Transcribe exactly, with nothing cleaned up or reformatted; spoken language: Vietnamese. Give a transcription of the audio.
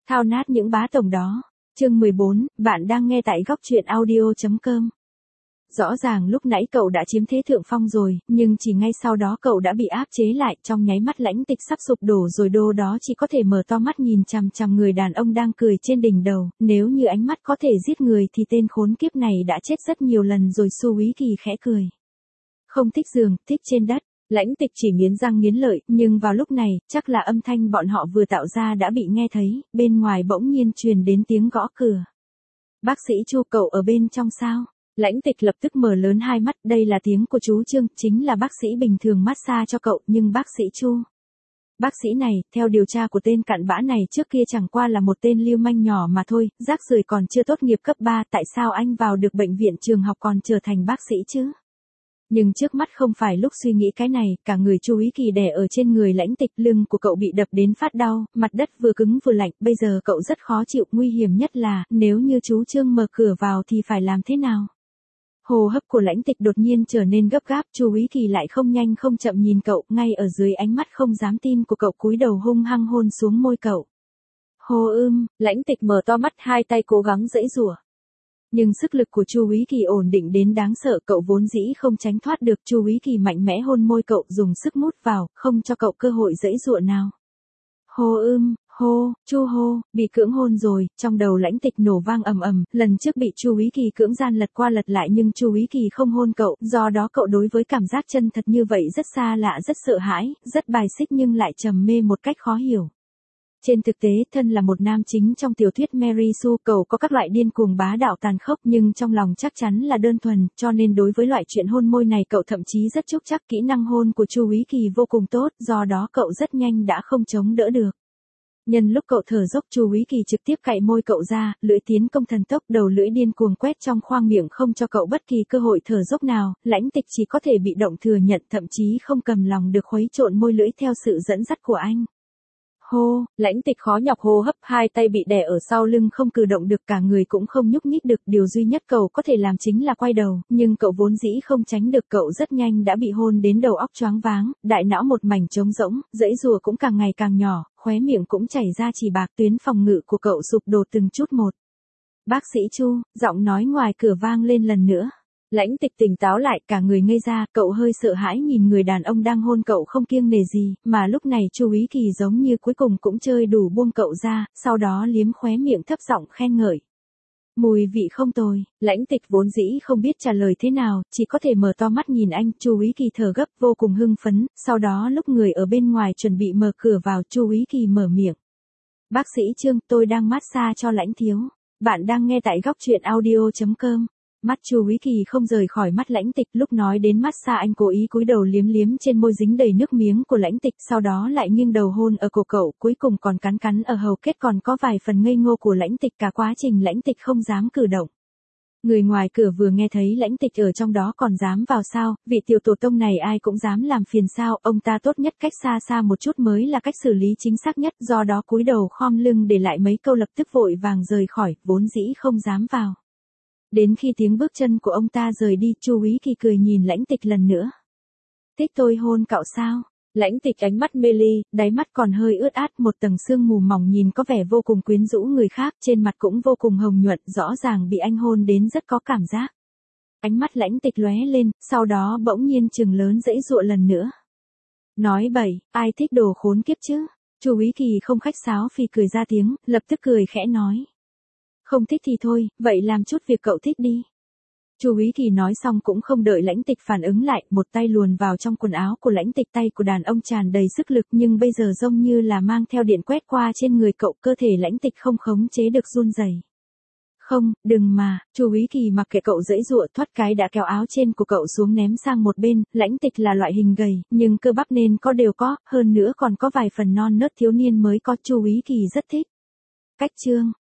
Thao nát những bá tổng đó. Chương mười bốn, bạn đang nghe tại góc truyện audio chấm com. Rõ ràng lúc nãy cậu đã chiếm thế thượng phong rồi, nhưng chỉ ngay sau đó cậu đã bị áp chế lại, trong nháy mắt Lãnh Tịch sắp sụp đổ rồi, đô đó chỉ có thể mở to mắt nhìn chằm chằm người đàn ông đang cười trên đỉnh đầu, nếu như ánh mắt có thể giết người thì tên khốn kiếp này đã chết rất nhiều lần rồi. Su Úy Kỳ khẽ cười. Không thích giường, thích trên đất. Lãnh Tịch chỉ nghiến răng nghiến lợi, nhưng vào lúc này, chắc là âm thanh bọn họ vừa tạo ra đã bị nghe thấy, bên ngoài bỗng nhiên truyền đến tiếng gõ cửa. Bác sĩ Chu, cậu ở bên trong sao? Lãnh Tịch lập tức mở lớn hai mắt, đây là tiếng của chú Trương, chính là bác sĩ bình thường massage cho cậu, nhưng bác sĩ Chu. Bác sĩ này, theo điều tra của tên cặn bã này trước kia chẳng qua là một tên lưu manh nhỏ mà thôi, rác rưởi còn chưa tốt nghiệp cấp ba, tại sao anh vào được bệnh viện trường học còn trở thành bác sĩ chứ? Nhưng trước mắt không phải lúc suy nghĩ cái này, cả người Chu Úy Kỳ đè ở trên người Lãnh Tịch, lưng của cậu bị đập đến phát đau, mặt đất vừa cứng vừa lạnh, bây giờ cậu rất khó chịu, nguy hiểm nhất là, nếu như chú Trương mở cửa vào thì phải làm thế nào? Hô hấp của Lãnh Tịch đột nhiên trở nên gấp gáp, Chu Úy Kỳ lại không nhanh không chậm nhìn cậu, ngay ở dưới ánh mắt không dám tin của cậu cúi đầu hung hăng hôn xuống môi cậu. Hô ưm, Lãnh Tịch mở to mắt, hai tay cố gắng giãy giụa. Nhưng sức lực của Chu Úy Kỳ ổn định đến đáng sợ, cậu vốn dĩ không tránh thoát được. Chu Úy Kỳ mạnh mẽ hôn môi cậu, dùng sức mút vào, không cho cậu cơ hội giãy giụa nào. Hô ưm, hô, Chu hô, bị cưỡng hôn rồi, trong đầu Lãnh Tịch nổ vang ầm ầm, lần trước bị Chu Úy Kỳ cưỡng gian lật qua lật lại nhưng Chu Úy Kỳ không hôn cậu, do đó cậu đối với cảm giác chân thật như vậy rất xa lạ, rất sợ hãi, rất bài xích nhưng lại trầm mê một cách khó hiểu. Trên thực tế, thân là một nam chính trong tiểu thuyết Mary Sue, cậu có các loại điên cuồng bá đạo tàn khốc nhưng trong lòng chắc chắn là đơn thuần, cho nên đối với loại chuyện hôn môi này cậu thậm chí rất chúc chắc. Kỹ năng hôn của Chu Úy Kỳ vô cùng tốt, do đó cậu rất nhanh đã không chống đỡ được. Nhân lúc cậu thở dốc, Chu Úy Kỳ trực tiếp cạy môi cậu ra, lưỡi tiến công thần tốc, đầu lưỡi điên cuồng quét trong khoang miệng không cho cậu bất kỳ cơ hội thở dốc nào. Lãnh Tịch chỉ có thể bị động thừa nhận, thậm chí không cầm lòng được khuấy trộn môi lưỡi theo sự dẫn dắt của anh. Hô, Lãnh Tịch khó nhọc hô hấp, hai tay bị đè ở sau lưng không cử động được, cả người cũng không nhúc nhích được, điều duy nhất cậu có thể làm chính là quay đầu, nhưng cậu vốn dĩ không tránh được, cậu rất nhanh đã bị hôn đến đầu óc choáng váng, đại não một mảnh trống rỗng, giãy giụa cũng càng ngày càng nhỏ, khóe miệng cũng chảy ra chỉ bạc, tuyến phòng ngự của cậu sụp đổ từng chút một. Bác sĩ Chu, giọng nói ngoài cửa vang lên lần nữa. Lãnh Tịch tỉnh táo lại, cả người ngây ra, cậu hơi sợ hãi nhìn người đàn ông đang hôn cậu không kiêng nể gì, mà lúc này Chu Úy Kỳ giống như cuối cùng cũng chơi đủ buông cậu ra, sau đó liếm khóe miệng thấp giọng khen ngợi. Mùi vị không tồi. Lãnh Tịch vốn dĩ không biết trả lời thế nào, chỉ có thể mở to mắt nhìn anh. Chu Úy Kỳ thở gấp, vô cùng hưng phấn, sau đó lúc người ở bên ngoài chuẩn bị mở cửa vào, Chu Úy Kỳ mở miệng. Bác sĩ Trương, tôi đang massage cho Lãnh thiếu. Bạn đang nghe tại góc truyện audio chấm com. Mắt Chu Úy Kỳ không rời khỏi mắt Lãnh Tịch, lúc nói đến massage anh cố ý cúi đầu liếm liếm trên môi dính đầy nước miếng của Lãnh Tịch, sau đó lại nghiêng đầu hôn ở cổ cậu, cuối cùng còn cắn cắn ở hầu kết, còn có vài phần ngây ngô của Lãnh Tịch, cả quá trình Lãnh Tịch không dám cử động. Người ngoài cửa vừa nghe thấy Lãnh Tịch ở trong đó còn dám vào sao, vị tiểu tổ tông này ai cũng dám làm phiền sao, ông ta tốt nhất cách xa xa một chút mới là cách xử lý chính xác nhất, do đó cúi đầu khom lưng để lại mấy câu lập tức vội vàng rời khỏi, vốn dĩ không dám vào. Đến khi tiếng bước chân của ông ta rời đi, Chu Úy Kỳ cười nhìn Lãnh Tịch lần nữa. Thích tôi hôn cậu sao? Lãnh Tịch ánh mắt mê ly, đáy mắt còn hơi ướt át, một tầng sương mù mỏng nhìn có vẻ vô cùng quyến rũ người khác, trên mặt cũng vô cùng hồng nhuận, rõ ràng bị anh hôn đến rất có cảm giác. Ánh mắt Lãnh Tịch lóe lên, sau đó bỗng nhiên trừng lớn giãy giụa lần nữa. Nói bậy, ai thích đồ khốn kiếp chứ? Chu Úy Kỳ không khách sáo phì cười ra tiếng, lập tức cười khẽ nói. Không thích thì thôi, vậy làm chút việc cậu thích đi. Chu Úy Kỳ nói xong cũng không đợi Lãnh Tịch phản ứng lại, một tay luồn vào trong quần áo của Lãnh Tịch, tay của đàn ông tràn đầy sức lực nhưng bây giờ giống như là mang theo điện quét qua trên người cậu, cơ thể Lãnh Tịch không khống chế được run rẩy. Không, đừng mà, Chu Úy Kỳ mặc kệ cậu giãy giụa, thoát cái đã kéo áo trên của cậu xuống ném sang một bên. Lãnh Tịch là loại hình gầy, nhưng cơ bắp nên có đều có, hơn nữa còn có vài phần non nớt thiếu niên mới có, Chu Úy Kỳ rất thích. Cách chương,